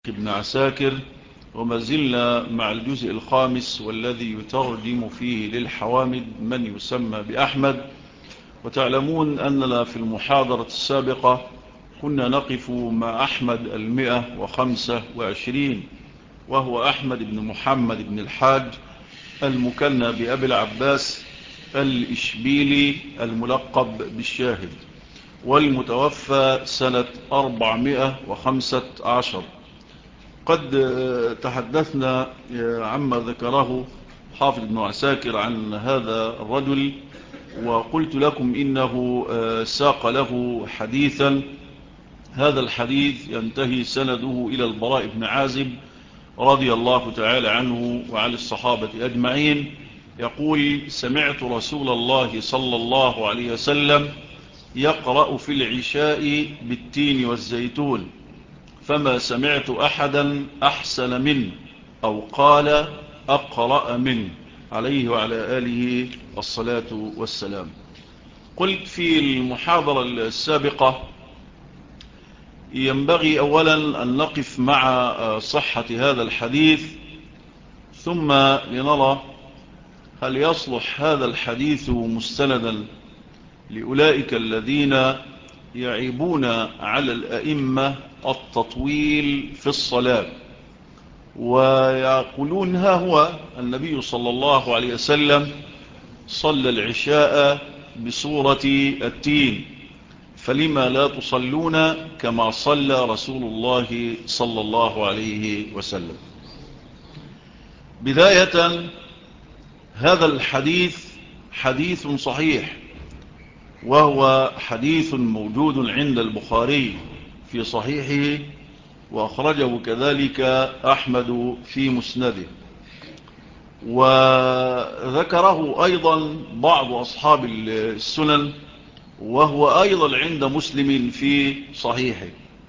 ابن عساكر، وما زلنا مع الجزء الخامس والذي يترجم فيه للحوامد من يسمى بأحمد. وتعلمون أننا في المحاضرة السابقة كنا نقف مع أحمد 125، وهو أحمد بن محمد بن الحاج المكنى بأبي العباس الإشبيلي الملقب بالشاهد، والمتوفى سنة 415. قد تحدثنا عما ذكره حافظ بن عساكر عن هذا الرجل، وقلت لكم إنه ساق له حديثا. هذا الحديث ينتهي سنده إلى البراء بن عازب رضي الله تعالى عنه وعلى الصحابة أجمعين، يقول: سمعت رسول الله صلى الله عليه وسلم يقرأ في العشاء بالتين والزيتون، فما سمعت أحدا أحسن منه أو قال أقرأ منه، عليه وعلى آله الصلاة والسلام. قلت في المحاضرة السابقة ينبغي أولا أن نقف مع صحة هذا الحديث، ثم لنرى هل يصلح هذا الحديث مستندا لأولئك الذين يعيبون على الأئمة التطويل في الصلاة، ويقولون ها هو النبي صلى الله عليه وسلم صلى العشاء بسورة التين، فلما لا تصلون كما صلى رسول الله صلى الله عليه وسلم. بداية، هذا الحديث حديث صحيح، وهو حديث موجود عند البخاري في صحيحه، وأخرجه كذلك أحمد في مسنده، وذكره أيضا بعض أصحاب السنن، وهو أيضا عند مسلم في صحيحه.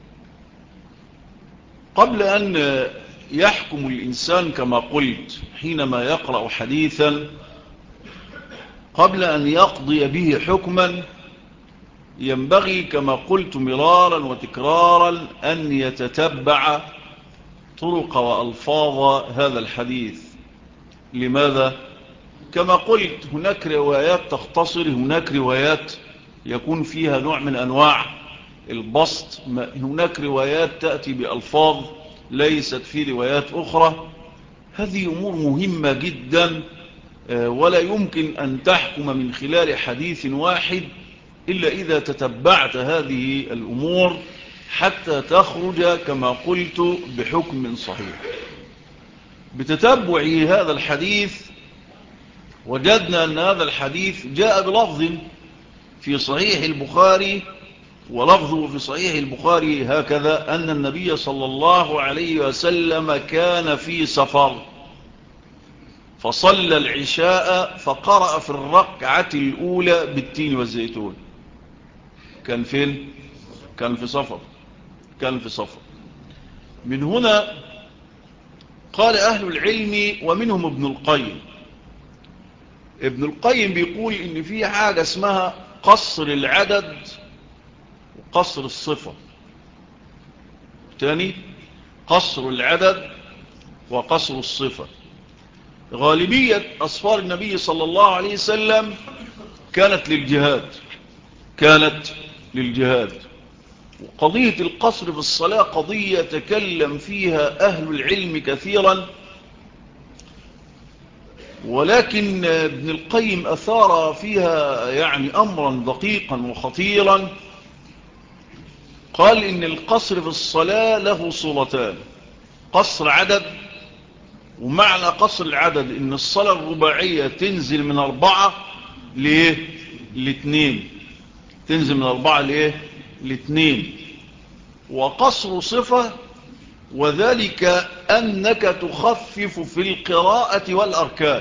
قبل أن يحكم الإنسان كما قلت حينما يقرأ حديثا، قبل أن يقضي به حكما، ينبغي كما قلت مرارا وتكرارا أن يتتبع طرق وألفاظ هذا الحديث. لماذا؟ كما قلت هناك روايات تختصر، هناك روايات يكون فيها نوع من أنواع البسط، هناك روايات تأتي بألفاظ ليست في روايات أخرى. هذه أمور مهمة جدا، ولا يمكن أن تحكم من خلال حديث واحد إلا إذا تتبعت هذه الأمور حتى تخرج كما قلت بحكم صحيح. بتتبع هذا الحديث وجدنا أن هذا الحديث جاء بلفظ في صحيح البخاري، ولفظه في صحيح البخاري هكذا: أن النبي صلى الله عليه وسلم كان في سفر فصلى العشاء فقرأ في الركعة الأولى بالتين والزيتون. كان فين؟ كان في سفر. كان في سفر. من هنا قال أهل العلم ومنهم ابن القيم. ابن القيم بيقول إن في حاجة اسمها قصر العدد وقصر الصفة. تاني، قصر العدد وقصر الصفة. غالبية أسفار النبي صلى الله عليه وسلم كانت للجهاد، كانت للجهاد. وقضية القصر في الصلاة قضية تكلم فيها أهل العلم كثيرا، ولكن ابن القيم أثار فيها يعني أمرا دقيقا وخطيرا. قال إن القصر في الصلاة له صورتان: قصر عدد، ومعنى قصر العدد إن الصلاة الرباعية تنزل من 4 ل2، تنزل من 4 ل2. وقصر صفة، وذلك أنك تخفف في القراءة والأركان.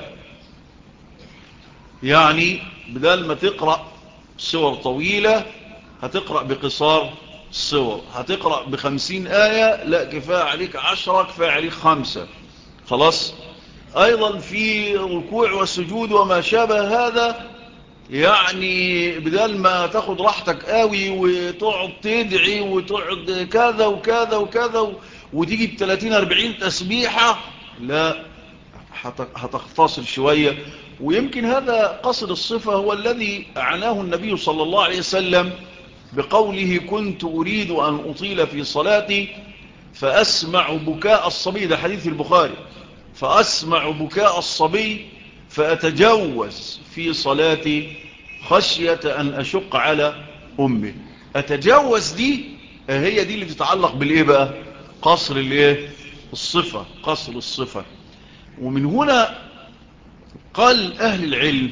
يعني بدل ما تقرأ سور طويلة هتقرأ بقصار السور، هتقرأ ب50 آية، لا كفاية عليك 10، كفاية عليك 5. خلاص. أيضا في ركوع وسجود وما شابه هذا، يعني بدل ما تاخد راحتك قوي وتقعد تدعي وتقعد كذا وكذا وكذا وتيجي ب30-40 تسبيحة، لا، هتختصر شوية. ويمكن هذا قصر الصفة هو الذي أعناه النبي صلى الله عليه وسلم بقوله: كنت أريد أن أطيل في صلاتي فأسمع بكاء الصبي، ده حديث البخاري، فأسمع بكاء الصبي فأتجوز في صلاتي خشية أن أشق على أمي. أتجوز دي هي دي اللي تتعلق بالإيه بقى؟ قصر الإيه؟ الصفة، قصر الصفة. ومن هنا قال أهل العلم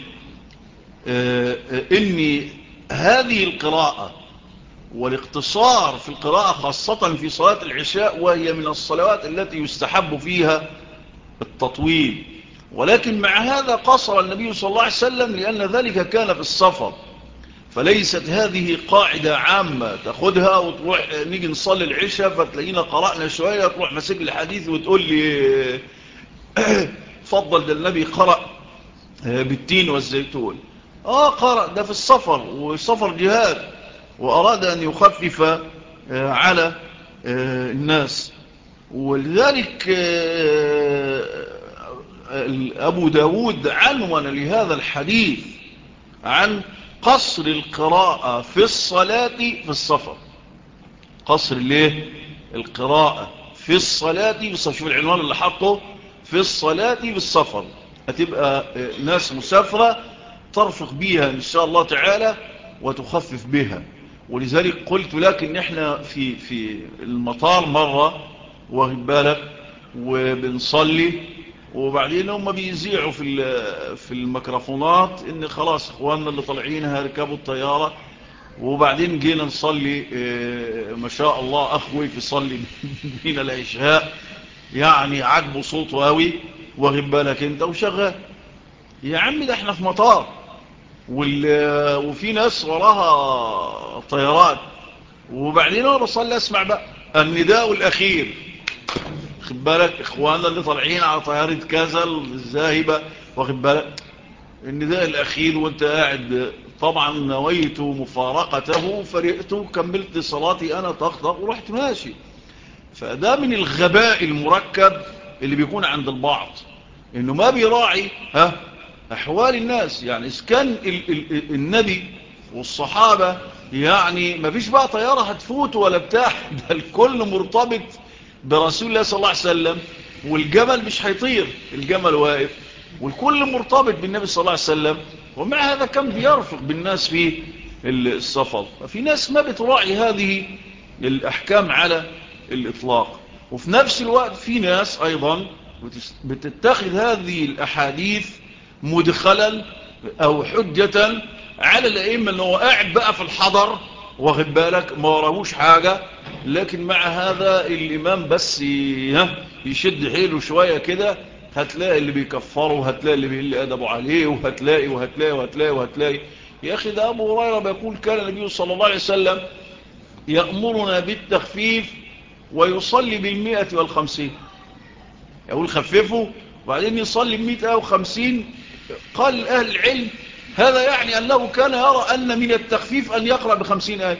إن هذه القراءة والاقتصار في القراءة خاصة في صلاة العشاء، وهي من الصلوات التي يستحب فيها التطويل، ولكن مع هذا قصر النبي صلى الله عليه وسلم لأن ذلك كان في السفر. فليست هذه قاعدة عامة تأخذها وتروح نيجي نصلي العشاء فتلاقينا قرأنا شوية تروح مسك الحديث وتقول لي فضل ده النبي قرأ بالتين والزيتون. قرأ ده في السفر، والسفر جهاد، وأراد أن يخفف على الناس. ولذلك أبو داود عنون لهذا الحديث عن قصر القراءة في الصلاة في السفر. قصر ليه القراءة في الصلاة، شوف العنوان اللي حطه: في الصلاة بالسفر. هتبقى ناس مسافرة ترفق بيها إن شاء الله تعالى وتخفف بها. ولذلك قلت لك إن إحنا في المطار مرة واخد بالك وبنصلي، وبعدين هم بيذيعوا في الميكروفونات إن خلاص إخواننا اللي طالعين هيركبوا الطيارة. وبعدين جينا نصلي ما شاء الله أخوي يصلي بينا العشاء، يعني عجبه صوته قوي واخد بالك انت وشغال. يا عم ده احنا في مطار وفي ناس وراها طيارات. وبعدين انا بصلي اسمع بقى النداء الاخير، واخد بالك اخواننا اللي طالعين على طيارة كذا الذاهبة، واخد بالك النداء الاخير، وانت قاعد طبعا نويت مفارقته فرقت كملت صلاتي انا تخطأ ورحت ماشي. فده من الغباء المركب اللي بيكون عند البعض، انه ما بيراعي احوال الناس. يعني إذا كان النبي والصحابة يعني ما فيش بقى طيارة هتفوت ولا بتاع، ده الكل مرتبط برسول الله صلى الله عليه وسلم، والجمل مش هيطير، الجمل واقف، والكل مرتبط بالنبي صلى الله عليه وسلم. ومع هذا كان بيرفق بالناس في السفر. ففي ناس ما بتراعي هذه الأحكام على الإطلاق. وفي نفس الوقت في ناس أيضا بتتخذ هذه الأحاديث مدخلا أو حجة على الأئمة، أنه هو قاعد بقى في الحضر واخد بالك ما وراهوش حاجة، لكن مع هذا الإمام بس يشد حيله شوية كده، هتلاقي اللي بيكفره وهتلاقي اللي بيقل أدبه عليه وهتلاقي وهتلاقي وهتلاقي وهتلاقي. يا أخي ده أبو هريرة بيقول كان النبي صلى الله عليه وسلم يأمرنا بالتخفيف ويصلي 150. يقول خففوا وبعدين يصلي 150. قال أهل العلم هذا يعني أنه كان يرى أن من التخفيف أن يقرأ ب50 آية.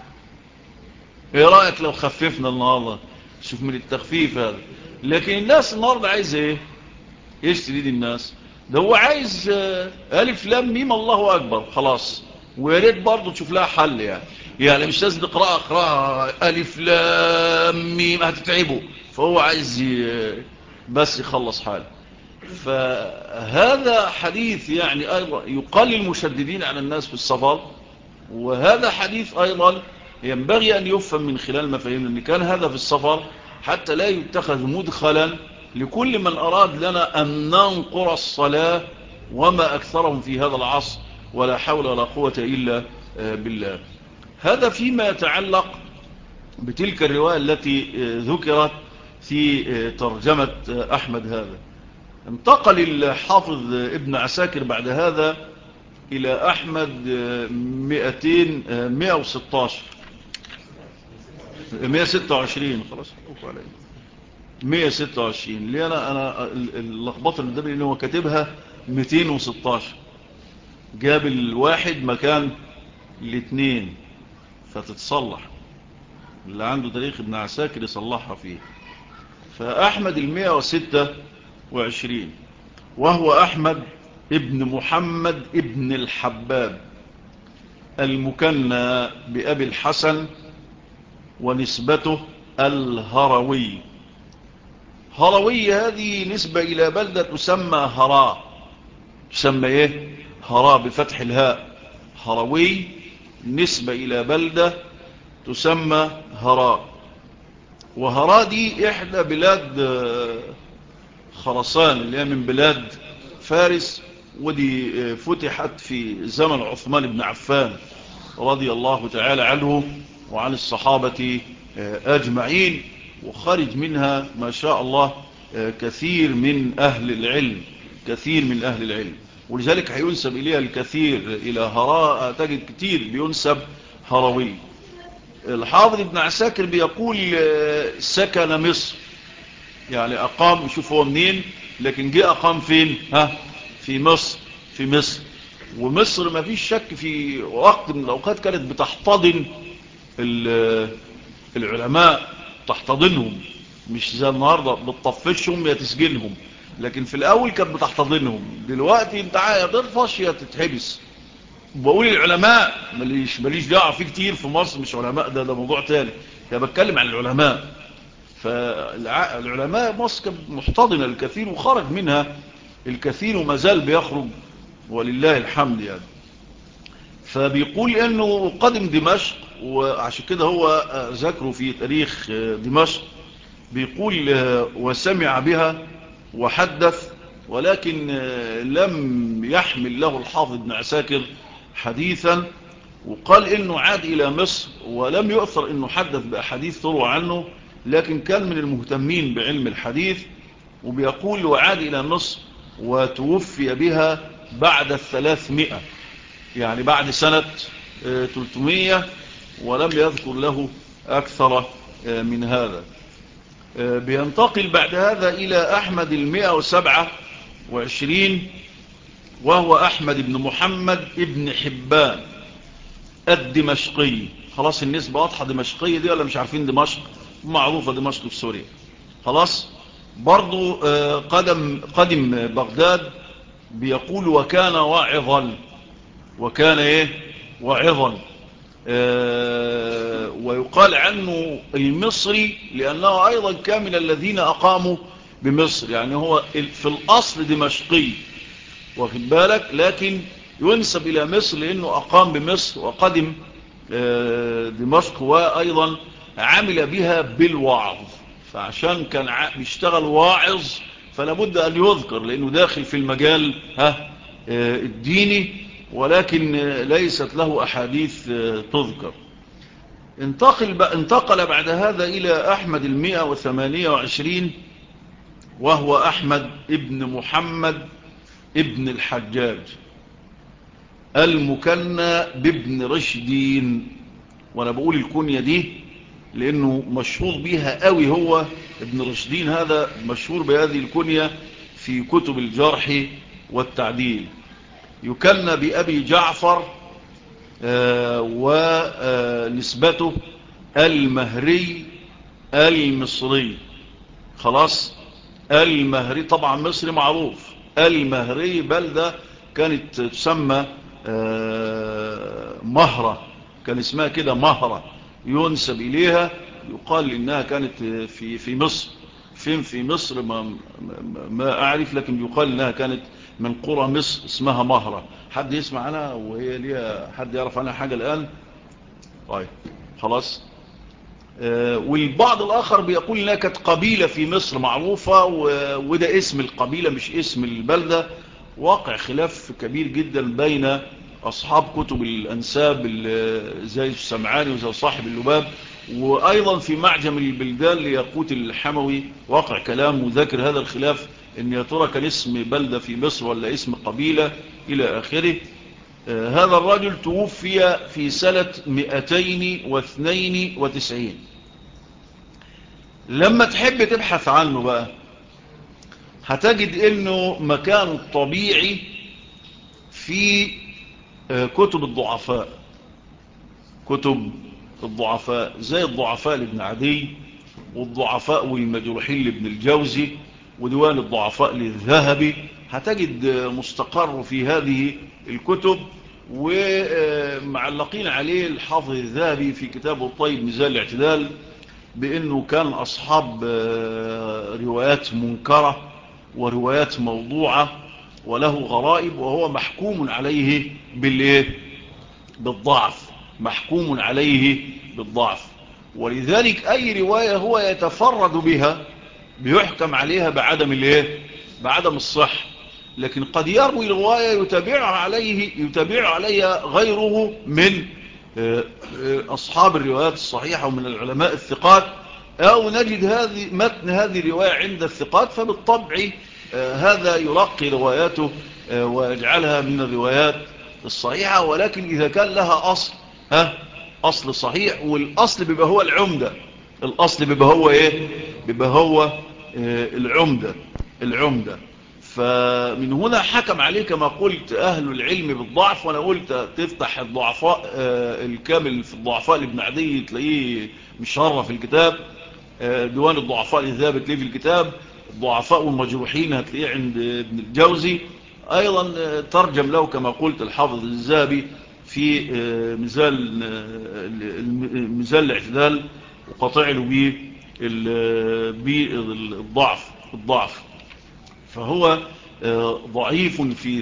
ايه رأيك لو خففنا النهاردة؟ شوف من التخفيف هذا. لكن الناس النهاردة عايز ايه؟ ايش تريد الناس؟ ده هو عايز ألف لام ميم الله أكبر خلاص. وياريت برضو تشوف لها حل، يعني مش لازم تقرأ ألف لام ميم هتتعبه، فهو عايز بس يخلص حاله. فهذا حديث يعني أيضا يقلل المشددين على الناس في السفر، وهذا حديث أيضا ينبغي أن يفهم من خلال مفاهيم أن كان هذا في السفر حتى لا يتخذ مدخلا لكل من أراد لنا أن ننقر الصلاة، وما أكثرهم في هذا العصر ولا حول ولا قوة إلا بالله. هذا فيما يتعلق بتلك الرواية التي ذكرت في ترجمة أحمد. هذا انتقل الحافظ ابن عساكر بعد هذا إلى أحمد 126 خلاص 126 اللي أنا اللخبطة اللي قدامي إنه هو كاتبها 216، جاب الواحد مكان الاثنين فتتصلح، اللي عنده تاريخ ابن عساكر يصلحها فيه. فأحمد 126، وهو أحمد ابن محمد ابن الحباب المكنى بأبي الحسن، ونسبته الهروي. هروي هذه نسبة إلى بلدة تسمى هراء. تسمى إيه؟ هراء بفتح الهاء. هروي نسبة إلى بلدة تسمى هراء. وهراء دي إحدى بلاد خراسان اللي هي من بلاد فارس، ودي فتحت في زمن عثمان بن عفان رضي الله تعالى عنه وعن الصحابة أجمعين، وخرج منها ما شاء الله كثير من أهل العلم، كثير من أهل العلم، ولذلك هينسب إليها الكثير. إلى هراء تجد كثير بينسب هروي. الحافظ ابن عساكر بيقول سكن مصر، يعني أقام، شوف هو منين، لكن جاء أقام فين؟ في مصر. في مصر. ومصر ما فيش شك في وقت من الأوقات كانت بتحتضن العلماء، تحتضنهم، مش زي النهاردة بتطفشهم يا تسجنهم، لكن في الأول كانت بتحتضنهم. دلوقتي انت يا تطفش يا تتحبس. وبقول العلماء ماليش دعوة في كتير في مصر مش علماء، ده موضوع تاني، يعني بتكلم عن العلماء. فالعلماء مصر كانت محتضنة الكثير، وخرج منها الكثير وما زال بيخرج ولله الحمد يعني. فبيقول انه قدم دمشق، وعشان كده هو ذكره في تاريخ دمشق، بيقول وسمع بها وحدث، ولكن لم يحمل له الحافظ ابن عساكر حديثا، وقال انه عاد الى مصر ولم يؤثر انه حدث بأحاديث تروى عنه، لكن كان من المهتمين بعلم الحديث. وبيقول وعاد الى مصر وتوفي بها بعد 300، يعني بعد سنة 300، ولم يذكر له أكثر من هذا. بينتقل بعد هذا إلى أحمد 127، وهو أحمد بن محمد ابن حبان الدمشقي. خلاص النسبة واضحة، دمشقية دي ولا مش عارفين؟ دمشق معروفة، دمشق في سوريا. خلاص. برضو قدم بغداد. بيقول وكان واعظا. وكان ايه؟ واعظا. ويقال عنه المصري لأنه أيضا كان من الذين أقاموا بمصر، يعني هو في الأصل دمشقي، واخد بالك، لكن ينسب إلى مصر لأنه أقام بمصر وقدم دمشق، وأيضا عمل بها بالوعظ. فعشان كان بيشتغل واعظ فلابد أن يذكر، لأنه داخل في المجال الديني، ولكن ليست له أحاديث تذكر. انتقل بعد هذا إلى أحمد 128، وهو أحمد ابن محمد ابن الحجاج المكنى بابن رشدين. وانا بقول الكنية دي لانه مشهور بيها قوي، هو ابن رشدين هذا مشهور بهذه الكنية في كتب الجرح والتعديل. يكنى بأبي جعفر، ونسبته المهري المصري. خلاص. المهري طبعا مصري معروف، المهري بلدة كانت تسمى مهرة، كان اسمها كده مهرة، ينسب إليها، يقال إنها كانت في مصر. فين في مصر ما أعرف، لكن يقال إنها كانت من قرى مصر اسمها مهرة. حد يسمع عنها وهي ليها حد يعرف عنها حاجة الآن؟ طيب خلاص. والبعض الآخر بيقول إنها كانت قبيلة في مصر معروفة، وده اسم القبيلة مش اسم البلدة. واقع خلاف كبير جدا بين أصحاب كتب الأنساب زي السمعاني وزي صاحب اللباب، وأيضا في معجم البلدان لياقوت الحموي واقع كلام وذكر هذا الخلاف، إن يا ترى كان اسم بلدة في مصر ولا اسم قبيلة إلى آخره. هذا الرجل توفي في سنة 292. لما تحب تبحث عنه بقى هتجد انه مكان طبيعي في كتب الضعفاء. كتب الضعفاء زي الضعفاء لابن عدي، والضعفاء والمجروحين لابن الجوزي، وديوان الضعفاء للذهبي، هتجد مستقر في هذه الكتب، ومعلقين عليه الحافظ الذهبي في كتابه الطيب ميزان الاعتدال بأنه كان أصحاب روايات منكرة وروايات موضوعة وله غرائب، وهو محكوم عليه بالضعف، محكوم عليه بالضعف. ولذلك أي رواية هو يتفرد بها بيحكم عليها بعدم الصح. لكن قد يروي رواية يتابع عليها غيره من أصحاب الروايات الصحيحة ومن العلماء الثقات، أو نجد متن هذه الرواية عند الثقات، فبالطبع هذا يرقي رواياته ويجعلها من الروايات الصحيحة. ولكن إذا كان لها أصل صحيح، والأصل بيبقى هو العمدة، الأصل بيبقى هو بيبقى هو العمدة. فمن هنا حكم عليه كما قلت أهل العلم بالضعف. وأنا قلت تفتح الضعفاء الكامل في الضعفاء لابن عدي تلاقيه مشرف في الكتاب، ديوان الضعفاء للذهبي تلاقيه في الكتاب، الضعفاء والمجروحين هتلاقيه عند ابن الجوزي. أيضا ترجم له كما قلت الحافظ الذهبي في ميزان الاعتدال، وقطع له بالضعف. فهو ضعيف في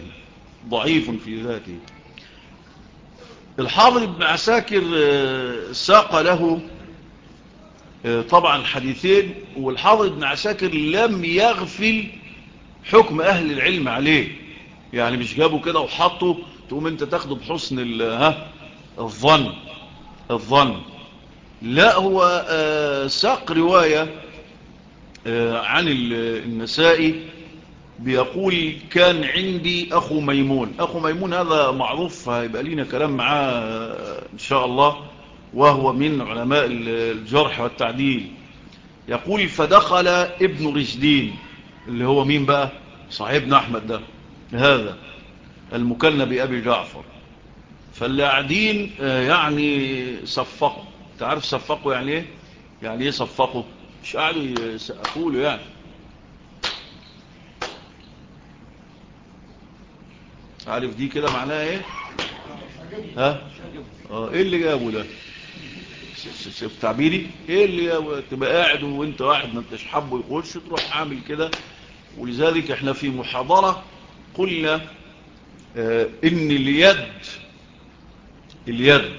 ذاته. الحافظ ابن عساكر ساق له طبعا حديثين، والحافظ ابن عساكر لم يغفل حكم أهل العلم عليه، يعني مش جابه كده وحطه تقوم انت تاخده بحسن الظن. لا، هو ساق رواية عن النسائي بيقول كان عندي أخو ميمون هذا معروف، هيبقى لينا كلام معاه إن شاء الله، وهو من علماء الجرح والتعديل. يقول فدخل ابن رشدين، اللي هو مين بقى؟ صاحبنا أحمد ده، هذا المكنى بأبي جعفر. فاللي قاعدين يعني صفقوا. تعرف صفقوا يعني ايه؟ يعني ايه صفقوا؟ مش قاعدوا يسقفوا له يعني. عارف دي كده معناها ايه؟ ايه اللي جابه ده؟ شوف تعبيري ايه اللي جابه؟ تبقى قاعد وانت واحد ما انتش حابه يخش تروح عامل كده. ولذلك احنا في محاضرة قلنا ان اليد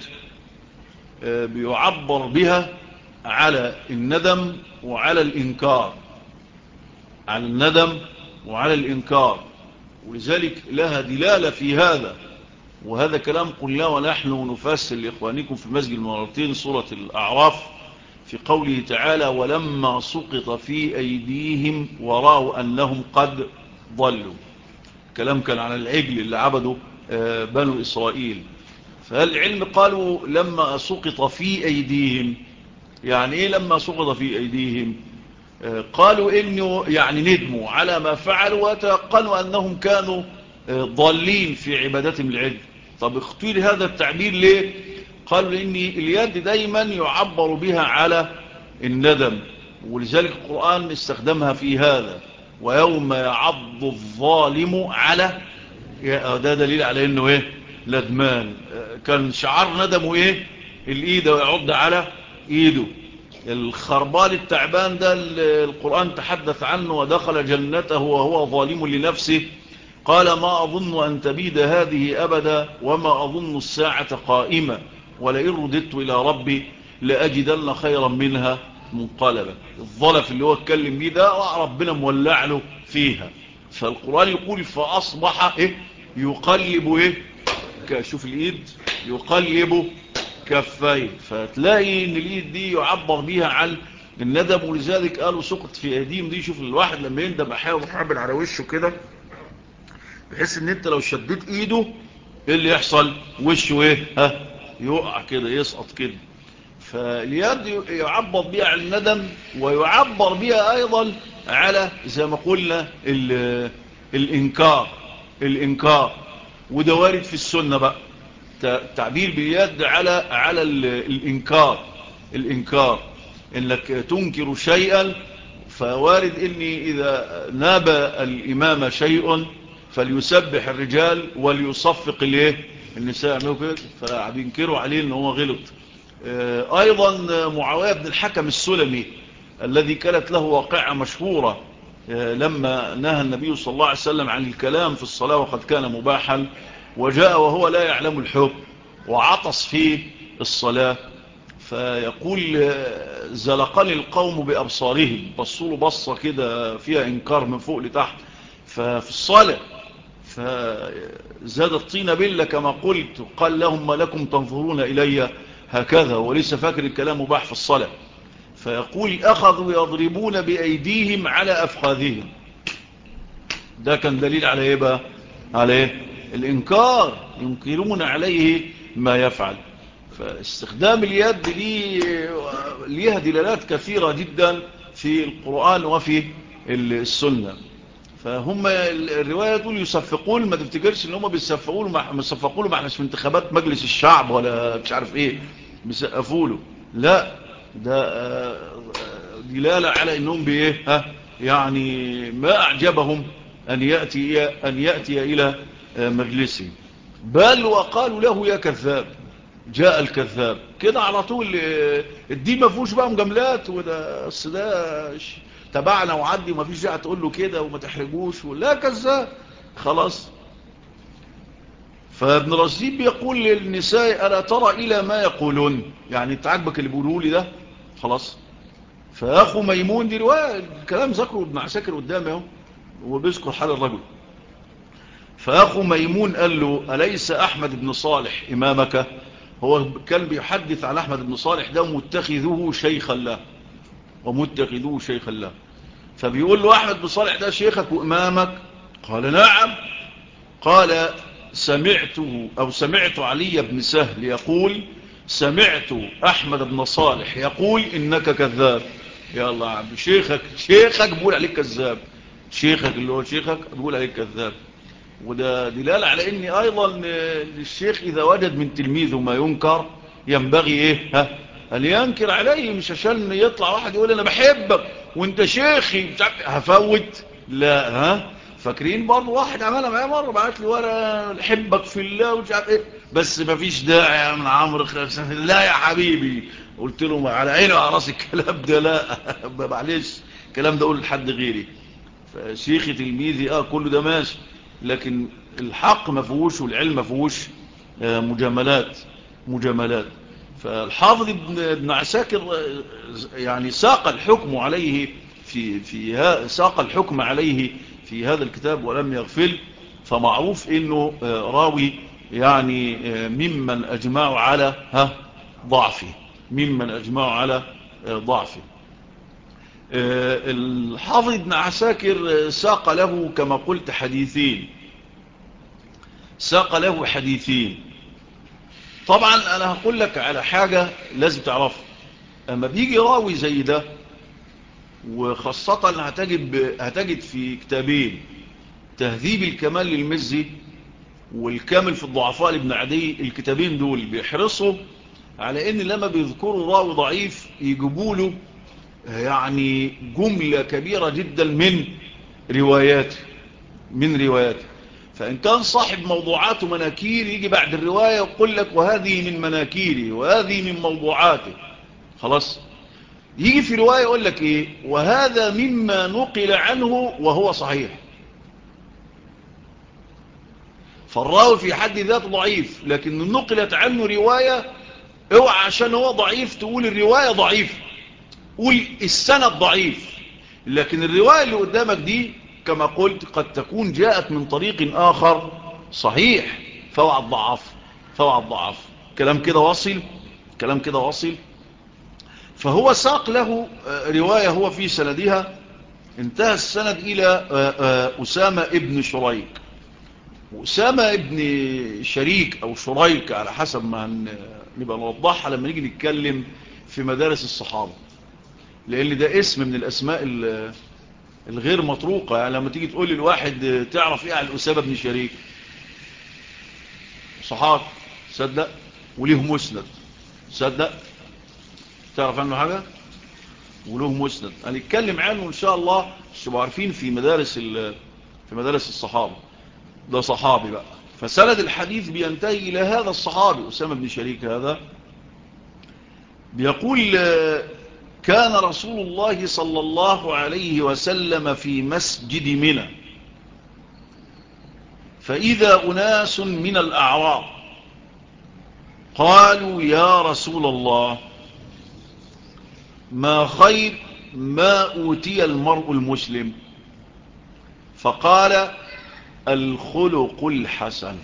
بيعبر بها على الندم وعلى الإنكار، على الندم وعلى الإنكار، ولذلك لها دلالة في هذا. وهذا كلام قلنا ونحن نفسر لإخوانكم في مسجد المنارتين سورة الأعراف في قوله تعالى ولما سقط في أيديهم ورأوا أنهم قد ضلوا. كلام كان على العجل اللي عبدوا بنو إسرائيل. فالعلم قالوا لما سقط في أيديهم، يعني إيه لما سقط في أيديهم؟ قالوا إنه يعني ندموا على ما فعلوا وتيقنوا أنهم كانوا ضالين في عبادتهم العجل. طب اختير هذا التعبير ليه؟ قالوا لأن اليد دايما يعبر بها على الندم، ولذلك القرآن استخدمها في هذا ويوم يعض الظالم على، ده دليل على انه ايه؟ ندمان. كان شعار ندمه ايه؟ الايد ويعض على ايده. الخربان التعبان ده القرآن تحدث عنه ودخل جنته وهو ظالم لنفسه قال ما أظن أن تبيد هذه أبدا وما أظن الساعة قائمة ولئن رددت إلى ربي لأجدن خيرا منها منقلبا. الظلف اللي هو اتكلم بيه ده ربنا مولع له فيها. فالقرآن يقول فأصبح يقلب شوف الإيد يقلب كفاي، فتلاقي ان الايد دي يعبر بيها عن الندم. ولذلك قالوا سقط في ايديهم دي. شوف الواحد لما يندم احيانا يحبل على وشه كده بحيث ان انت لو شديت ايده ايه اللي يحصل؟ وشه يقع كده، يسقط كده. فاليد يعبر بيها عن الندم ويعبر بيها ايضا على زي ما قلنا الانكار. وده وارد في السنة بقى، تعبير باليد على الانكار. انك تنكر شيئا، فوارد اني اذا ناب الامام شيء فليسبح الرجال وليصفق الايه النساء، يعملوا كده فبينكروا عليه ان هو غلط. ايضا معاوية بن الحكم السلمي الذي كانت له واقعة مشهورة لما نهى النبي صلى الله عليه وسلم عن الكلام في الصلاة وقد كان مباحا، وجاء وهو لا يعلم الحكم وعطس في الصلاة، فيقول زلقني القوم بأبصارهم، بصوا بصة كده فيها إنكار من فوق لتحت ففي الصلاة، فزاد الطين بلة كما قلت، قال لهم ما لكم تنظرون إلي هكذا، وليس فاكر الكلام مباح في الصلاة. فيقول أخذوا يضربون بأيديهم على أفخاذهم، ده كان دليل على إيه بقى؟ على إيه؟ الإنكار، ينكرون عليه ما يفعل. فاستخدام اليد ليها دلالات كثيرة جدا في القرآن وفي السنة. فهم الرواية دول يصفقون، ما تفتكرش ان هم بيصفقوا له ما احناش في انتخابات مجلس الشعب ولا مش عارف ايه بيسقفوا له، لا، ده دلالة على انهم بايه يعني ما اعجبهم ان يأتي الى مجلسه، بل وقالوا له يا كذاب، جاء الكذاب كده على طول. الدين ما فيهوش بقى مجاملات، وده تبعنا وعدي وما فيش داعي تقول له كده وما تحرجوش ولا كذاب خلاص. فابن رشيد بيقول للنساء ألا ترى إلى ما يقولون، يعني تعجبك اللي بيقولوا لي ده خلاص. فأخو ميمون دي رواية الكلام ذكره ابن عساكر قدامه اهو وبيذكر حال الرجل. فأخو ميمون قال له أليس أحمد بن صالح إمامك؟ هو كان بيحدث عن أحمد بن صالح ده متخذه شيخا له، ومتخذه شيخا له، فبيقول له أحمد بن صالح ده شيخك وإمامك؟ قال نعم. قال سمعت علي بن سهل يقول سمعت أحمد بن صالح يقول إنك كذاب. يا الله عم، شيخك بيقول عليك كذاب، شيخك اللي هو شيخك بيقول عليك كذاب. وده دلالة على ان ايضا الشيخ اذا وجد من تلميذه ما ينكر ينبغي ايه ان ينكر عليه، مش عشان يطلع واحد يقول انا بحبك وانت شيخي مش عارف هفوت، لا فاكرين برضه واحد عملها معايا مره، بعت لي ورقه احبك في الله ومش عارف ايه، بس ما فيش داعي يا من عمرو لا يا حبيبي، قلت له على عيني وعلى راسي الكلام ده لا معلش الكلام ده قول لحد غيري، فشيخي تلميذي كله ده ماشي، لكن الحق ما فيهوش والعلم ما فيهوش مجاملات. فالحافظ ابن عساكر يعني ساق الحكم عليه ساق الحكم عليه في هذا الكتاب ولم يغفل، فمعروف انه راوي يعني ممن اجمعوا على ضعفه، ضعفه. الحافظ ابن عساكر ساق له كما قلت حديثين. طبعا انا هقول لك على حاجة لازم تعرفها، اما بيجي راوي زي ده، وخاصة هتجد في كتابين، تهذيب الكمال للمزي والكامل في الضعفاء لابن عدي، الكتابين دول بيحرصوا على ان لما بيذكروا راوي ضعيف يجيبوا له يعني جملة كبيرة جدا من رواياته، فإن كان صاحب موضوعات ومناكير يجي بعد الرواية ويقول لك وهذه من مناكيري وهذه من موضوعاته خلاص. يجي في رواية يقول لك ايه وهذا مما نقل عنه وهو صحيح، فالراوي في حد ذاته ضعيف لكن نقلت عنه رواية، اوعى عشان هو ضعيف تقول الرواية ضعيف، قول السند ضعيف، لكن الرواية اللي قدامك دي كما قلت قد تكون جاءت من طريق آخر صحيح، فوعى الضعف. كلام كده واصل. فهو ساق له رواية هو في سندها انتهى السند إلى أسامة ابن شريك، وأسامة ابن شريك أو شريك على حسب ما نبقى نوضحها لما نيجي نتكلم في مدارس الصحابة، لأن ده اسم من الأسماء الغير مطروقة. يعني لما تيجي تقول للواحد تعرف ايه على أسامة بن شريك، صحابي صدق، وليه مسند صدق، تعرف عنه حاجة؟ وله مسند هنتكلم عنه إن شاء الله. تبقوا عارفين في مدارس الصحابة، ده صحابي بقى، فسند الحديث بينتهي إلى هذا الصحابي أسامة بن شريك. هذا بيقول كان رسول الله صلى الله عليه وسلم في مسجد منى، فإذا أناس من الأعراب قالوا يا رسول الله ما خير ما أوتي المرء المسلم؟ فقال الخلق الحسن.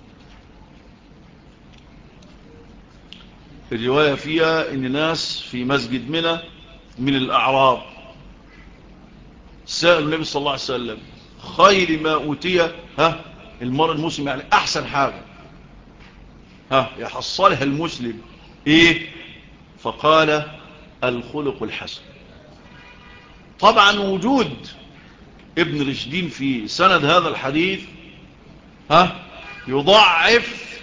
الرواية فيها ان ناس في مسجد منى من الأعراب سألوا النبي صلى الله عليه وسلم خير ما أوتي المرء المسلم، يعني أحسن حاجة يحصلها المسلم إيه؟ فقال الخلق الحسن. طبعا وجود ابن رشدين في سند هذا الحديث يضعف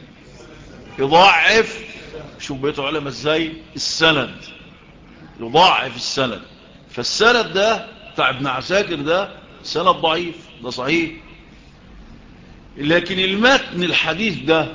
يضعف شوف بيته علماء ازاي السند، يضعف السند. فالسند ده بتاع ابن عساكر ده سند ضعيف، ده صحيح، لكن المتن الحديث ده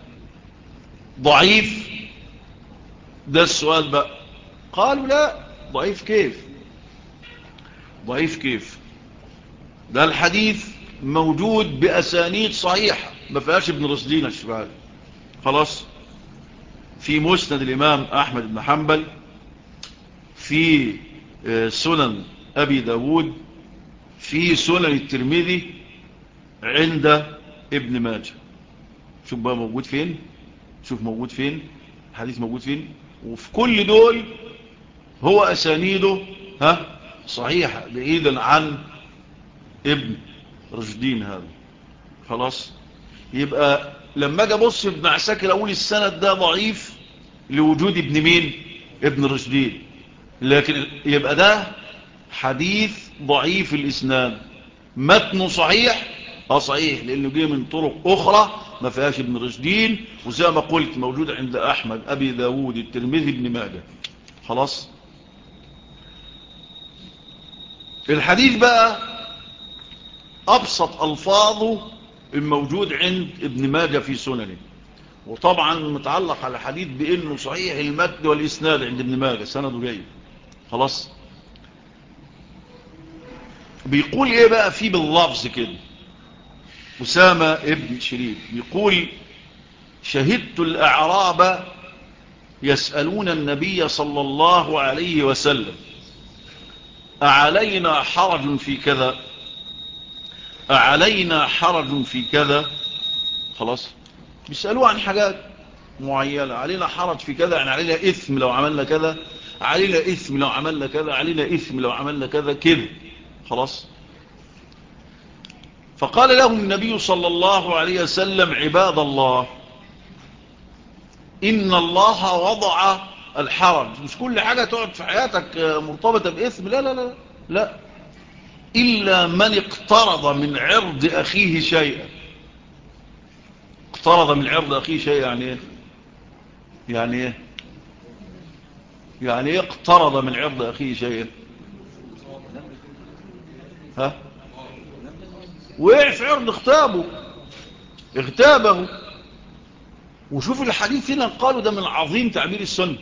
ضعيف. ده السؤال بقى. قالوا لا، ضعيف كيف؟ ضعيف كيف؟ ده الحديث موجود بأسانيد صحيحة ما فيهاش ابن رشدين الشباب. خلاص، في مسند الإمام أحمد بن حنبل، في سنن أبي داود، في سنن الترمذي، عند ابن ماجه. شوف بقى موجود فين، شوف موجود فين الحديث، موجود فين. وفي كل دول هو أسانيده صحيحة بعيدا عن ابن رشدين هذا. خلاص، يبقى لما اجي ابص ابن عساكر اقول السند ده ضعيف لوجود ابن مين؟ ابن رشدين. لكن يبقى ده حديث ضعيف الاسناد، متنه صحيح صحيح لانه جه من طرق اخرى ما فيهاش ابن رشدين، وزي ما قلت موجود عند احمد، ابي داود، الترمذي، ابن ماجه. خلاص، الحديث بقى ابسط الفاظه الموجود عند ابن ماجه في سننه، وطبعا متعلق على الحديث بانه صحيح المتن والاسناد عند ابن ماجه، سنده جيد. خلاص، بيقول ايه بقى فيه باللفظ كده؟ أسامة ابن شريك بيقول شهدت الأعراب يسألون النبي صلى الله عليه وسلم أعلينا حرج في كذا، أعلينا حرج في كذا. خلاص، بيسألوه عن حاجات معينة، علينا حرج في كذا يعني علينا إثم لو عملنا كذا، علينا إثم لو عملنا كذا، علينا إثم لو عملنا كذا كده. خلاص، فقال لهم النبي صلى الله عليه وسلم عباد الله إن الله وضع الحرج. مش كل حاجة تقعد في حياتك مرتبطة بإثم، لا لا لا لا، إلا من اقترض من عرض أخيه شيئا. اقترض من عرض أخيه شيئا يعني إيه؟ يعني إيه؟ يعني إيه اقترض من عرض أخيه شيئا؟ وقع في عرض اغتابه. وشوف الحديث هنا قالوا ده من عظيم تعبير السنة،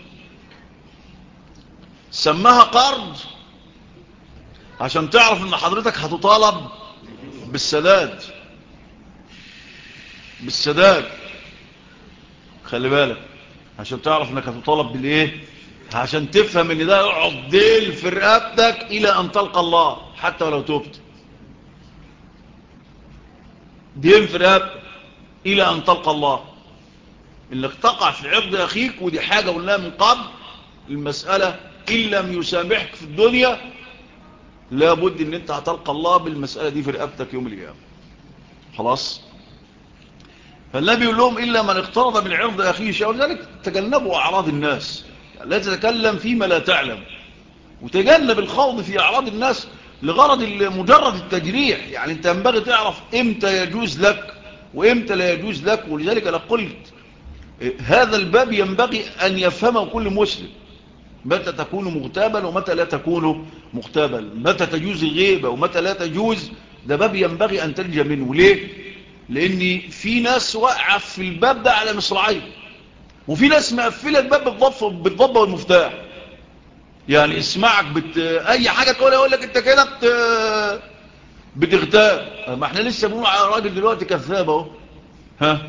سماها قرض عشان تعرف ان حضرتك هتطالب بالسداد. خلي بالك، عشان تعرف انك هتطالب بالايه، عشان تفهم ان ده يقعد ديل في رقبتك الى ان تلقى الله حتى ولو تبت. ديل في رقبتك الى ان تلقى الله، انك تقع في عرض اخيك. ودي حاجة قلناها من قبل، المسألة ان لم يسامحك في الدنيا لابد ان انت هتلقى الله بالمسألة دي في رقبتك يوم القيامة. خلاص، فالنبي يقول لهم إلا من اقترض من عرض أخيه شيئا، ولذلك تجنبوا أعراض الناس، يعني لا تتكلم فيما لا تعلم، وتجنب الخوض في أعراض الناس لغرض مجرد التجريح. يعني أنت ينبغي تعرف إمتى يجوز لك وإمتى لا يجوز لك. ولذلك أنا قلت هذا الباب ينبغي أن يفهمه كل مسلم. متى تكون مغتابا ومتى لا تكون مغتابا، متى تجوز الغيبة ومتى لا تجوز. ده باب ينبغي أن تلجأ منه. ليه؟ لأن في ناس وقع في الباب ده على مصراعيه، وفي ناس مقفلة الباب بالضبة والمفتاح. يعني اسمعك أي حاجة تقولها يقول لك أنت كده بتغتاب. ما احنا لسه بنقول على راجل دلوقتي كذاب اهو. ها،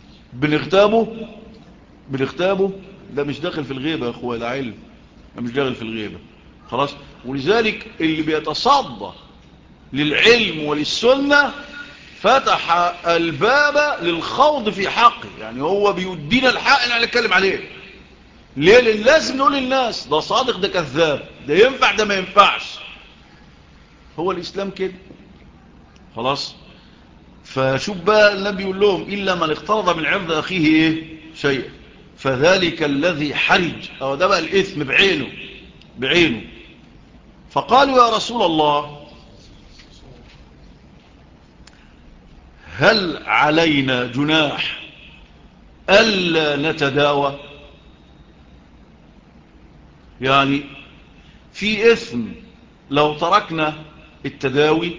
بنغتابه. ده مش داخل في الغيبة يا اخوة، ده علم، ده مش داخل في الغيبة. خلاص. ولذلك اللي بيتصدى للعلم وللسنة فتح الباب للخوض في حقه. يعني هو بيدينا الحق اللي هنتكلم عليه. ليه؟ لأن لازم نقول للناس ده صادق ده كذاب، ده ينفع ده ما ينفعش. هو الإسلام كده. خلاص. فشوف بقى النبي يقول لهم إلا من اقترض من عرض أخيه إيه؟ شيء فذلك الذي حرج، أو ده بقى الإثم بعينه. فقالوا يا رسول الله هل علينا جناح ألا نتداوى؟ يعني في إثم لو تركنا التداوي؟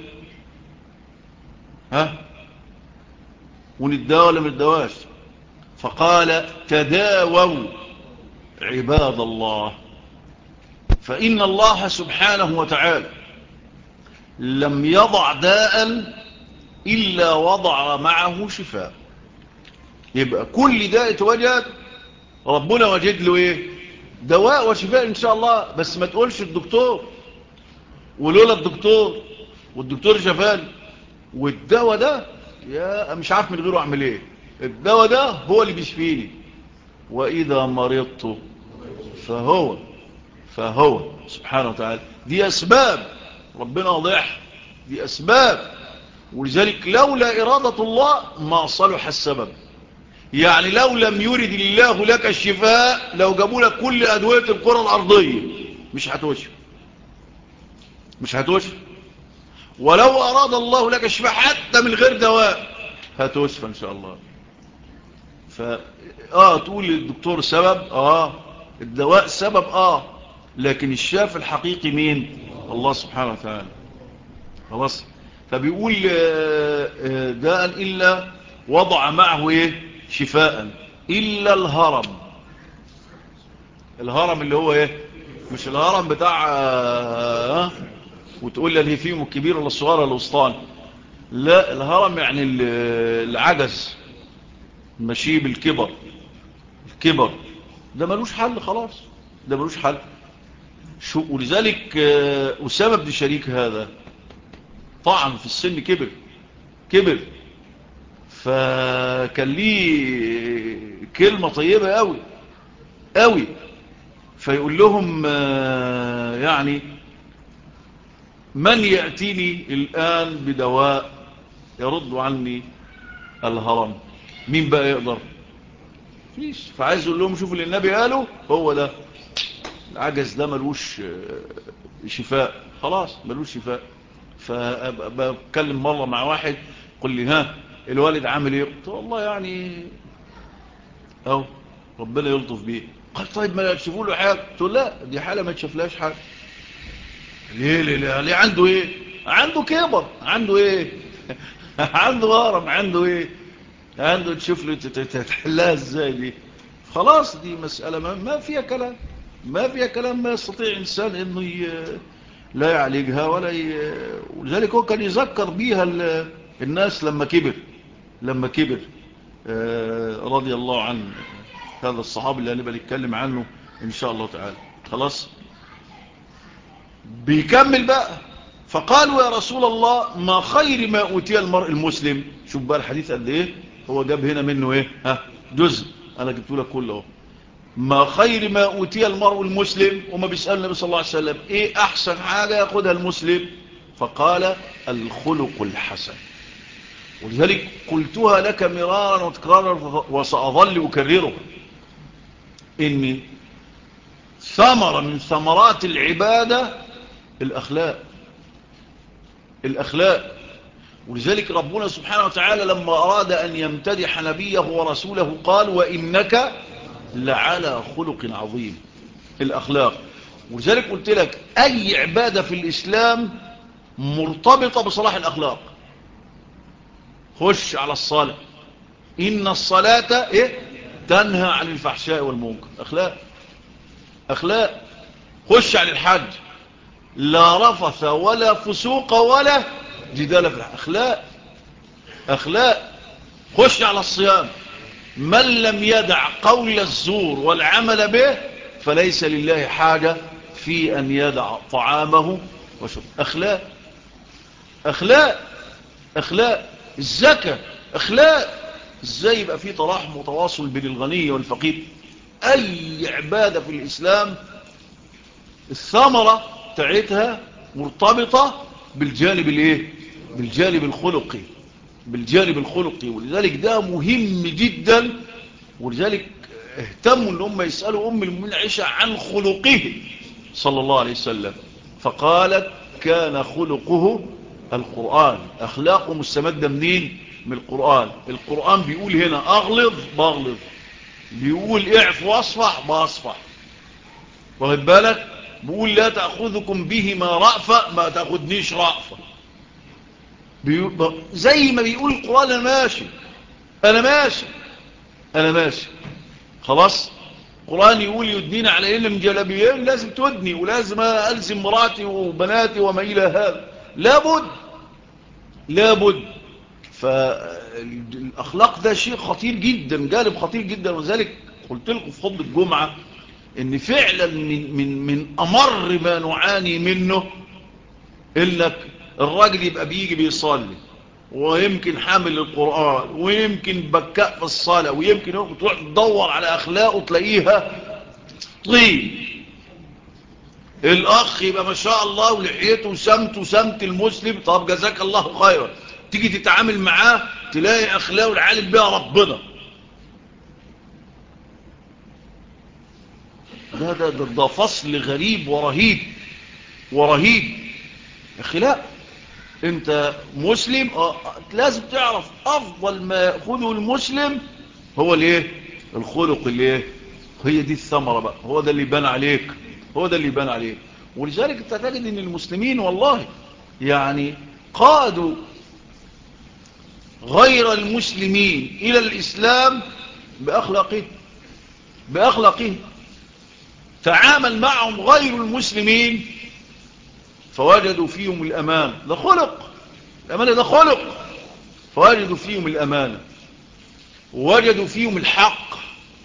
ها، ونتداوى ولا ما نتداواش؟ فقال تداووا عباد الله، فإن الله سبحانه وتعالى لم يضع داء إلا وضع معه شفاء. يبقى كل داء اتوجد ربنا وجد له ايه؟ دواء وشفاء ان شاء الله. بس ما تقولش الدكتور ولولا الدكتور والدكتور شفاني والدواء ده يا مش عارف من غيره اعمل ايه. الدواء ده هو اللي بيشفيني. واذا مرضت فهو سبحانه وتعالى. دي اسباب ربنا واضح، دي اسباب. ولذلك لولا إرادة الله ما صلح السبب. يعني لو لم يرد الله لك الشفاء لو جابوا لك كل أدوية الكرة الأرضية مش هتوشف. ولو أراد الله لك الشفاء حتى من غير دواء هتوشف إن شاء الله. تقول للدكتور سبب، الدواء سبب، لكن الشافي الحقيقي مين؟ الله سبحانه وتعالى. خلاص. فبيقول داء إلا وضع معه إيه؟ شفاء. إلا الهرم اللي هو إيه؟ مش الهرم بتاع وتقول لي اللي فيه الكبير ولا الصغير ولا الوسطان. لا، الهرم يعني العجز، المشيب، الكبر ده ملوش حل. خلاص، ده ملوش حل. ولذلك أسامة بن شريك هذا طعن في السن، كبر. فكان ليه كلمة طيبة قوي. فيقول لهم يعني من يأتيني الآن بدواء يرد عني الهرم؟ مين بقى يقدر؟ فيش. فعايز يقول لهم شوفوا اللي النبي قاله هو ده. العجز ده ملوش شفاء. خلاص ملوش شفاء. فبتكلم مرة مع واحد قل لي الوالد عامل ايه؟ قلت والله يعني ربنا يلطف بيه. قال طيب ما تشوفوا له حاجه؟ قلت لا، دي حاله ما تشوفلهاش حاجه. ليه عنده ايه؟ عنده كبر، عنده ايه؟ عنده هرم، عنده ايه؟ عنده تشوف له تحلها ازاي دي؟ خلاص دي مساله ما فيها كلام، ما يستطيع انسان انه لا يعالجها ولذلك هو كان يذكر بيها الناس لما كبر رضي الله عنه هذا الصحابي اللي هنبقى نتكلم عنه ان شاء الله تعالى. خلاص. بيكمل بقى. فقالوا يا رسول الله ما خير ما اوتي المرء المسلم. شوف بقى الحديث قد ايه هو جاب هنا منه ايه؟ جزء انا جبت لك كله. ما خير ما اوتي المرء المسلم. وما بيسأل النبي صلى الله عليه وسلم ايه احسن حاجة ياخدها المسلم؟ فقال الخلق الحسن. ولذلك قلتها لك مرارا وتكرارا وسأظل أكرره إن ثمرة من ثمرات العبادة الأخلاق. ولذلك ربنا سبحانه وتعالى لما أراد أن يمتدح نبيه ورسوله قال وإنك لعلى خلق عظيم. الأخلاق. ولذلك قلت لك أي عبادة في الإسلام مرتبطة بصلاح الأخلاق. خش على الصلاة، إن الصلاة تنهى عن الفحشاء والمنكر، أخلاق أخلاق. خش على الحج، لا رفث ولا فسوق ولا جدال في الأخلاق أخلاق. خش على الصيام، من لم يدع قول الزور والعمل به فليس لله حاجة في أن يدع طعامه وشربه، أخلاق أخلاق أخلاق. الزكاة أخلاق. إزاي يبقى في تراحم وتواصل بين الغني والفقير؟ أي عبادة في الإسلام الثمرة بتاعتها مرتبطة بالجانب بالجانب الخلقي، بالجانب الخلقي. ولذلك ده مهم جدا، ولذلك اهتموا ان هم يسألوا المؤمنين عائشة عن خلقه صلى الله عليه وسلم، فقالت كان خلقه القرآن. أخلاقه مستمدة منين؟ من القرآن. القرآن بيقول هنا أغلظ بغلظ، بيقول اعف واصفح باصفح، واخد بالك؟ بيقول لا تأخذكم بهما رأفة، ما تأخذنيش رأفة. زي ما بيقول القرآن أنا ماشي أنا ماشي أنا ماشي خلاص. القرآن يقول يدنين عليهن من جلابيبهن، لازم تدني ولازم ألزم مراتي وبناتي وما إلى هذا، لابد لابد. فالأخلاق ده شيء خطير جدا، جانب خطير جدا. وذلك قلت لكم في خطبة الجمعة ان فعلا من أمر ما نعاني منه إنك الراجل يبقى بيجي بيصلي ويمكن حامل القرآن ويمكن بكاء في الصلاة ويمكن تروح تدور على أخلاقه تلاقيها طين. الأخ يبقى ما شاء الله ولحيته سمت المسلم، طب جزاك الله خيرا، تيجي تتعامل معاه تلاقي أخلاقه العالم بها ربنا. ده فصل غريب ورهيب ورهيب. أخلاق. انت مسلم لازم تعرف افضل ما يأخذه المسلم هو الخلق هي دي الثمرة بقى، هو ده اللي يبان عليك، هو ده اللي يبان عليك. ولذلك انت تجد ان المسلمين والله يعني قادوا غير المسلمين الى الاسلام باخلاقه. تعامل معهم غير المسلمين فوجدوا فيهم الأمان، ده خلق، الأمانة ده خلق، فوجدوا فيهم الأمانة ووجدوا فيهم الحق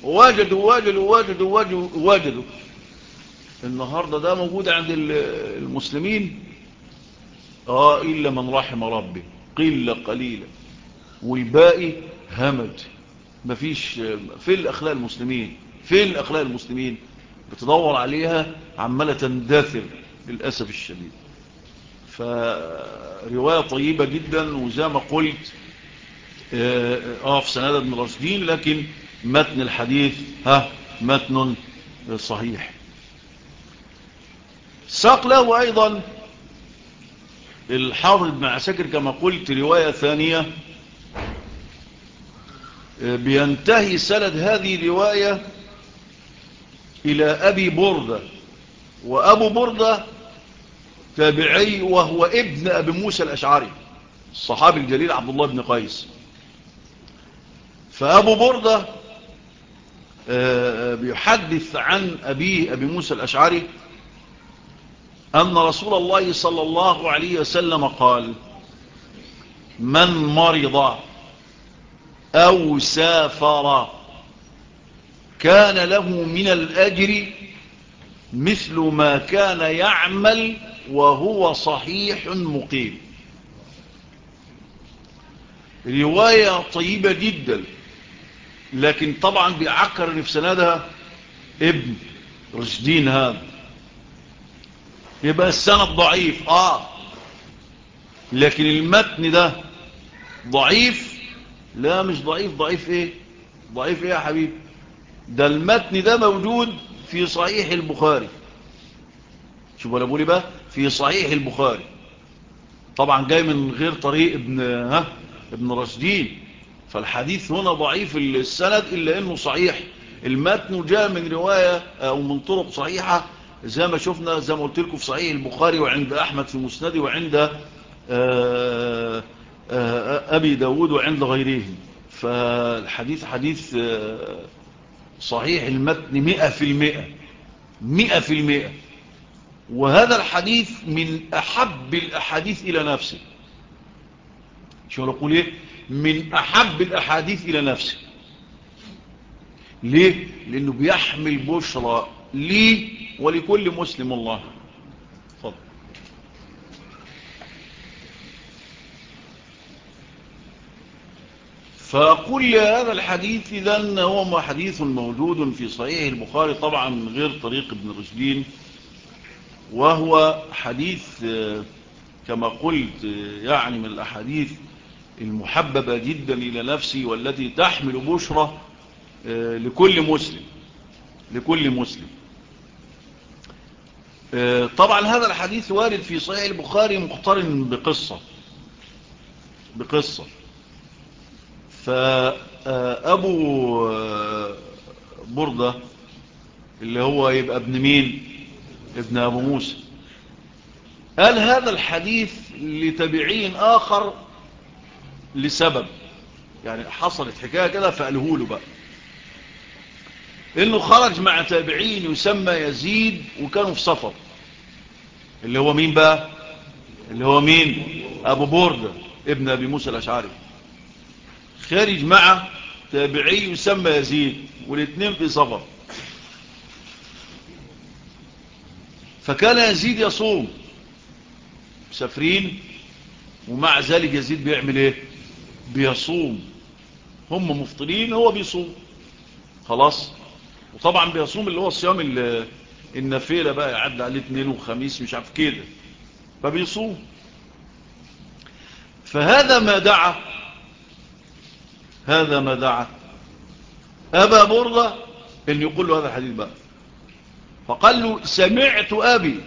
ووجدوا. النهاردة ده موجود عند المسلمين إلا من رحم ربي، قلة قليلة، والباقي همج. مفيش. في الأخلاق المسلمين، في الأخلاق المسلمين بتدور عليها عمالة تندثر للأسف الشديد. فرواية طيبة جدا، وزي ما قلت في سند ابن رشدين، لكن متن الحديث متن صحيح. ساق له أيضا الحافظ ابن عساكر كما قلت رواية ثانية بينتهي سند هذه الرواية إلى أبي بردة، وأبو بردة تابعي وهو ابن أبي موسى الأشعري الصحابي الجليل عبد الله بن قيس. فأبو بردة بيحدث عن أبيه أبي موسى الأشعري أن رسول الله صلى الله عليه وسلم قال: من مرض أو سافر كان له من الأجر مثل ما كان يعمل وهو صحيح مقيم. رواية طيبة جدا، لكن طبعا بيعكر في سندها ابن رشدين هذا، يبقى السند ضعيف لكن المتن ده ضعيف. لا مش ضعيف، ضعيف ايه يا حبيبي؟ ده المتن ده موجود في صحيح البخاري. شوف ولا بقولي بقى في صحيح البخاري، طبعا جاي من غير طريق ابن رشدين، فالحديث هنا ضعيف السند إلا أنه صحيح المتن، جاء من رواية أو من طرق صحيحة زي ما شفنا، زي ما قلت لكم في صحيح البخاري وعند أحمد في مسنده وعند أبي داود وعند غيرهم. فالحديث حديث صحيح المتن 100%. وهذا الحديث من أحب الأحاديث إلى نفسه. شو نقول إيه؟ من أحب الأحاديث إلى نفسه. ليه؟ لأنه بيحمل بشرى لي ولكل مسلم. الله فضل. فأقول هذا الحديث إذن هو حديث موجود في صحيح البخاري طبعا من غير طريق ابن رشدين، وهو حديث كما قلت يعني من الأحاديث المحببة جدا إلى نفسي، والتي تحمل بشرى لكل مسلم. طبعا هذا الحديث وارد في صحيح البخاري مقترن بقصة. فأبو بردة اللي هو يبقى ابن مين؟ ابن أبو موسى. قال هذا الحديث لتابعي آخر لسبب، يعني حصلت حكاية كده فقاله له بقى، إنه خرج مع تابعين يسمى يزيد وكانوا في سفر. اللي هو مين بقى؟ اللي هو مين؟ أبو بردة ابن أبي موسى الأشعري. خارج مع تابعي يسمى يزيد والاثنين في سفر. فكان يزيد يصوم، مسافرين، ومع ذلك يزيد بيعمل ايه؟ بيصوم. هم مفطرين هو بيصوم، خلاص. وطبعا بيصوم اللي هو الصيام النافلة بقى، يعدل عليه اثنين وخميس مش عارف كده، فبيصوم. فهذا ما دعا أبا بردة أن يقول له هذا الحديث بقى. فقال له سمعت أبي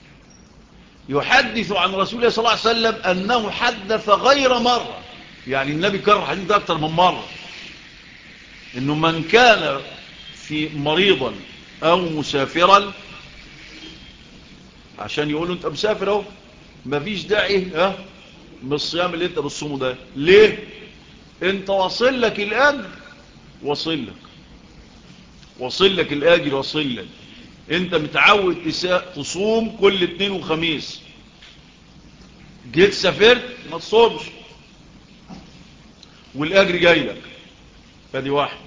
يحدث عن رسول الله صلى الله عليه وسلم أنه حدث غير مرة، يعني النبي كرر الحديث ده أكتر من مرة، أنه من كان في مريضا أو مسافرا، عشان يقولوا أنت مسافر أهو مفيش داعي من الصيام اللي أنت بتصومه ده. ليه؟ أنت وصل لك الأجر، وصل لك الأجر، وصل لك. أنت متعود تصوم كل اثنين وخميس، جيت سافرت ما تصومش والأجر جاي لك. فدي واحد.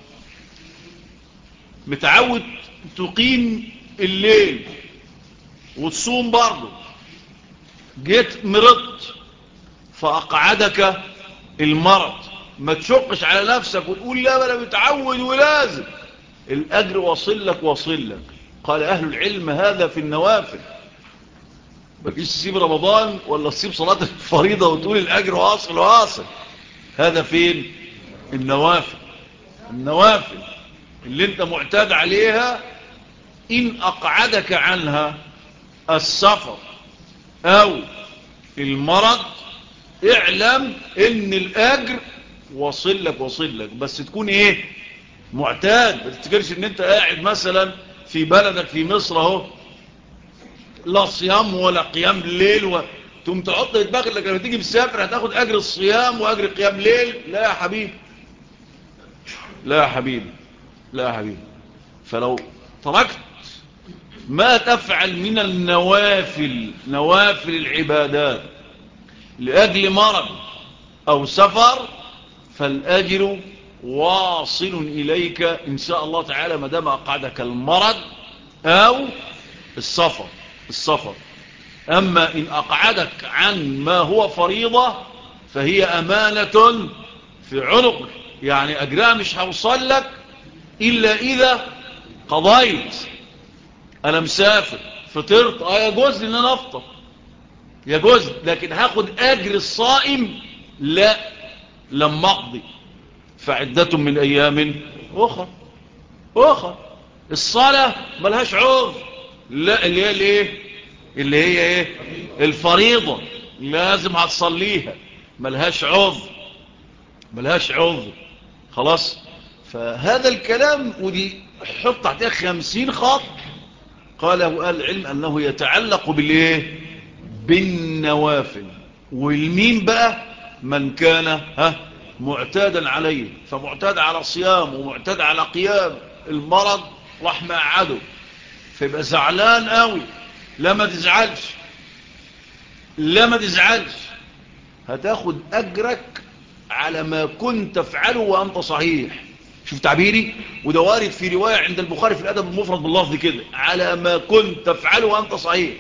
متعود تقيم الليل وتصوم برضه، جيت مرضت فأقعدك المرض، ما تشقش على نفسك وتقول لا أنا متعود ولازم. الأجر وصل لك. قال أهل العلم هذا في النوافل. بقيش تسيب رمضان ولا تسيب صلاة الفريضة وتقول الأجر واصل. هذا فين؟ النوافل اللي انت معتاد عليها. إن أقعدك عنها السفر أو المرض، اعلم إن الأجر وصل لك. بس تكون إيه؟ معتاد. ما تفتكرش إن أنت قاعد مثلا في بلدك في مصر اهو، لا صيام ولا قيام الليل، تقوم تحط دماغك لك لما تيجي مسافر هتاخد أجر الصيام وأجر قيام الليل. لا يا حبيبي. فلو تركت ما تفعل من نوافل العبادات لأجل مرض أو سفر، فالأجر واصل إليك إن شاء الله تعالى، ما دام أقعدك المرض أو السفر. أما إن أقعدك عن ما هو فريضة فهي أمانة في عنق، يعني أجرها مش هوصل لك إلا إذا قضيت. أنا مسافر فطرت يجوز إن أنا أفطر، يجوز، لكن هاخد أجر الصائم لا، لما أقضي فعدة من أيام أخر. الصلاة ملهاش عذر، لا، اللي هي إيه؟ الفريضة لازم هتصليها، ملهاش عذر. خلاص. فهذا الكلام ودي حط تحتها 50 خط قاله أهل العلم أنه يتعلق بالإيه؟ بالنوافل. والمين بقى؟ من كان معتادا عليه، فمعتاد على صيام ومعتاد على قيام، المرض راح مقعده فيبقى زعلان قوي. لا ما تزعلش، لا ما تزعلش، هتاخد أجرك على ما كنت تفعله وأنت صحيح. شوف تعبيري، وده وارد في رواية عند البخاري في الأدب المفرد باللفظ كده، على ما كنت تفعله وأنت صحيح.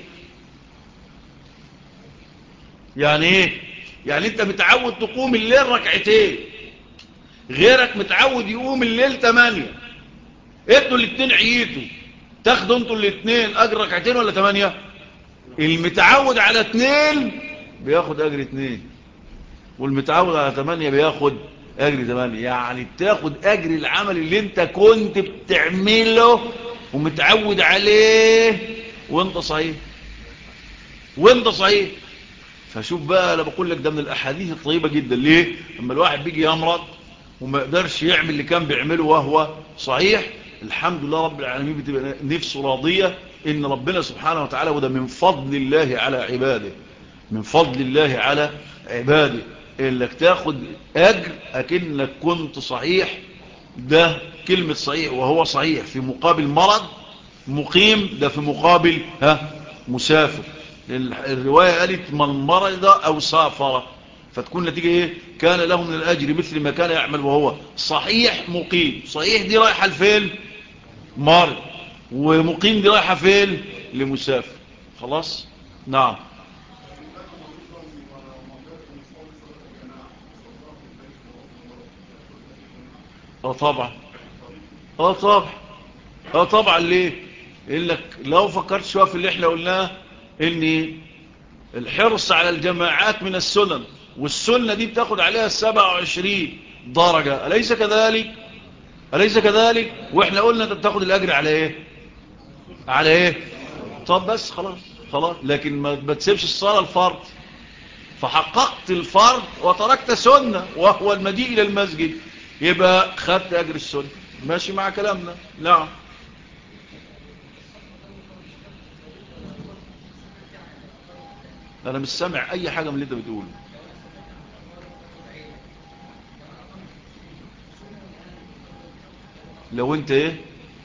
يعني ايه؟ يعني انت متعود تقوم الليل ركعتين، غيرك متعود يقوم الليل 8. انتوا الاتنين عييتوا، تاخدوا انتوا الاتنين اجر ركعتين ولا 8؟ المتعود على 2 بياخد اجر 2، والمتعود على 8 بياخد اجر 8. يعني بتاخد اجر العمل اللي انت كنت بتعمله ومتعود عليه وانت صحيح، وانت صحيح. فشوف بقى، انا بقول لك ده من الاحاديث الطيبه جدا. ليه؟ لما الواحد بيجي يمرض وما يقدرش يعمل اللي كان بيعمله وهو صحيح، الحمد لله رب العالمين بتبقى نفسه راضيه ان ربنا سبحانه وتعالى، وده من فضل الله على عباده، من فضل الله على عباده، انك تاخد اجر اكنك كنت صحيح. ده كلمه صحيح وهو صحيح في مقابل مرض، مقيم ده في مقابل مسافر. الرواية قالت من مرض أو سافر، فتكون نتيجة إيه؟ كان له من الأجر مثل ما كان يعمل وهو صحيح مقيم. صحيح دي رايحة لفين؟ مرض. ومقيم دي رايحة فين؟ لمسافر. خلاص؟ نعم. طبعا. طبعا. طبعا. ليه؟ إنك لو فكرت شوية في اللي احنا قلناه، إن الحرص على الجماعات من السنن، والسنة دي بتاخد عليها 27 درجة، أليس كذلك؟ أليس كذلك؟ وإحنا قلنا أنت بتاخد الأجر على إيه؟ على إيه؟ طب بس خلاص، خلاص. لكن ما بتسيبش الصلاة الفرض، فحققت الفرض وتركت سنة وهو المجيء إلى المسجد، يبقى خدت أجر السنة. ماشي مع كلامنا؟ نعم. أنا مش سامع أي حاجة من اللي أنت بتقوله. لو أنت إيه؟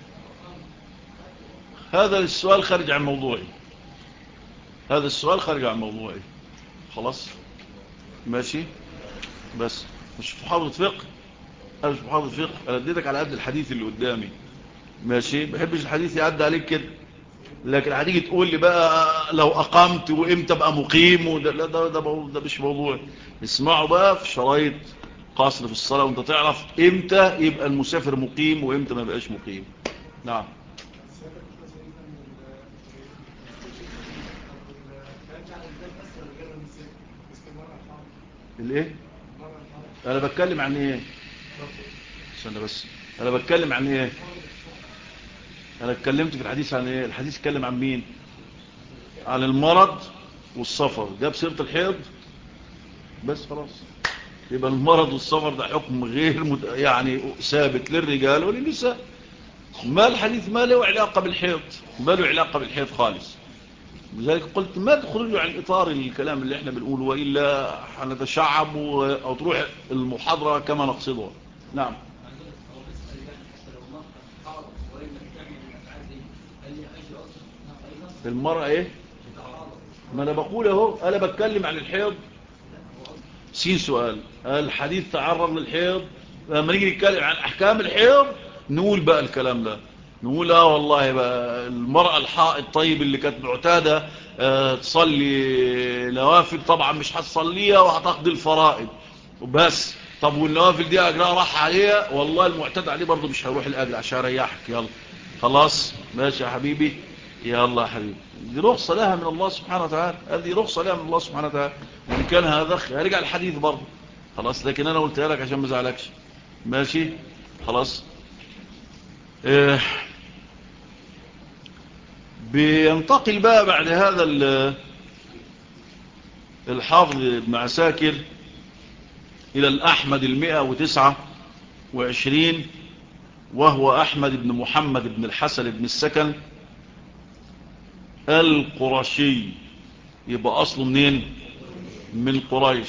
هذا السؤال خارج عن موضوعي، هذا السؤال خارج عن موضوعي. خلاص ماشي. بس مش في محاضرة فقه، انا مش في محاضرة فقه، انا اديتك على قد الحديث اللي قدامي. ماشي، بحبش الحديث يعدي عليك كده. لكن هتيجي تقول لي بقى لو اقمت وامتى ابقى مقيم، وده لا، ده مش موضوع. اسمعوا بقى في شرايط قصر في الصلاة وانت تعرف امتى يبقى المسافر مقيم وامتى ما يبقاش مقيم. نعم. الايه؟ انا بتكلم عن ايه؟ استنى بس، انا بتكلم عن ايه؟ انا اتكلمت في الحديث عن ايه؟ الحديث اتكلم عن مين؟ عن المرض والسفر. جاب سيرة الحيض بس خلاص. يبقى المرض والسفر ده حكم غير يعني ثابت للرجال وللنساء. ما الحديث ما له علاقة بالحيض، ما له علاقة بالحيض خالص. لذلك قلت ما تخرجوا عن إطار الكلام اللي احنا بنقوله، وإلا هنتشعب أو تروح المحاضرة كما نقصدها. نعم. المرأة ايه؟ ما انا بقول اهو، انا بتكلم عن الحيض. سين سؤال، الحديث تعرض للحيض. لما نيجي نتكلم عن احكام الحيض نقول بقى الكلام ده، نقول والله بقى المرأة الحائض طيب اللي كانت معتادة تصلي نوافل، طبعا مش هتصليها وهتقضي الفرائض وبس. طب والنوافل دي اجرها راح عليها، والله المعتاد عليه برضه مش هيروح الاجر عشان اريحك. يلا خلاص ماشي يا حبيبي، يلا يا حبيبي. دي رخصة لها من الله سبحانه وتعالى، هذه رخصة لها من الله سبحانه وتعالى. وإن كان هذا هرجع الحديث برضه خلاص، لكن أنا قلتها لك عشان ما ازعلكش. ماشي خلاص. إيه، بينتقل بقى بعد هذا الحافظ ابن عساكر إلى الأحمد 129، وهو أحمد بن محمد بن الحسن بن السكن القرشي يبقى أصله منين؟ من قريش.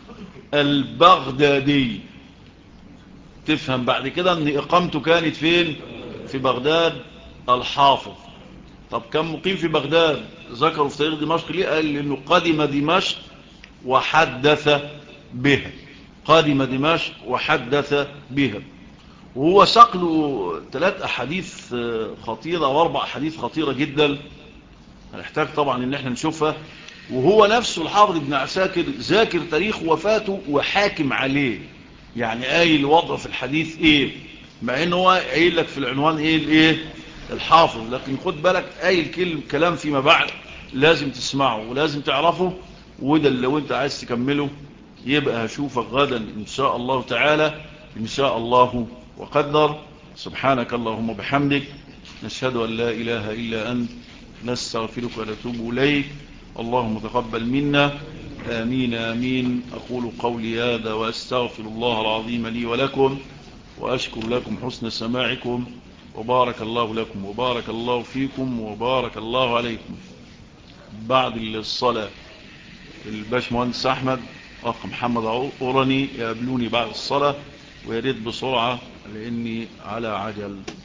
البغدادي تفهم بعد كده ان اقامته كانت فين؟ في بغداد. الحافظ. طب كان مقيم في بغداد؟ ذكروا في تاريخ دمشق ليه؟ قال انه قدم دمشق وحدث بها. قدم دمشق وحدث بها. وهو ساق له 3 أحاديث خطيرة و4 أحاديث خطيرة جدا، هنحتاج طبعا ان احنا نشوفها. وهو نفسه الحافظ ابن عساكر ذاكر تاريخ وفاته وحاكم عليه، يعني قايل الوضع في الحديث ايه، مع انه هو قايل لك في العنوان ايه الايه الحافظ، لكن خد بالك قايل كلام فيما بعد لازم تسمعه ولازم تعرفه. وده اللي لو انت عايز تكمله يبقى هشوفك غدا ان شاء الله تعالى، ان شاء الله وقدر. سبحانك اللهم وبحمدك، نشهد ان لا اله الا انت، نستغفرك ونتوب إليك. اللهم تقبل منا. آمين آمين. أقول قولي هذا وأستغفر الله العظيم لي ولكم، وأشكر لكم حسن سماعكم، وبارك الله لكم وبارك الله فيكم وبارك الله عليكم. بعد الصلاة الباشمهندس أحمد أخ محمد أوراني يقابلوني بعد الصلاة، ويريد بسرعة لأني على عجل.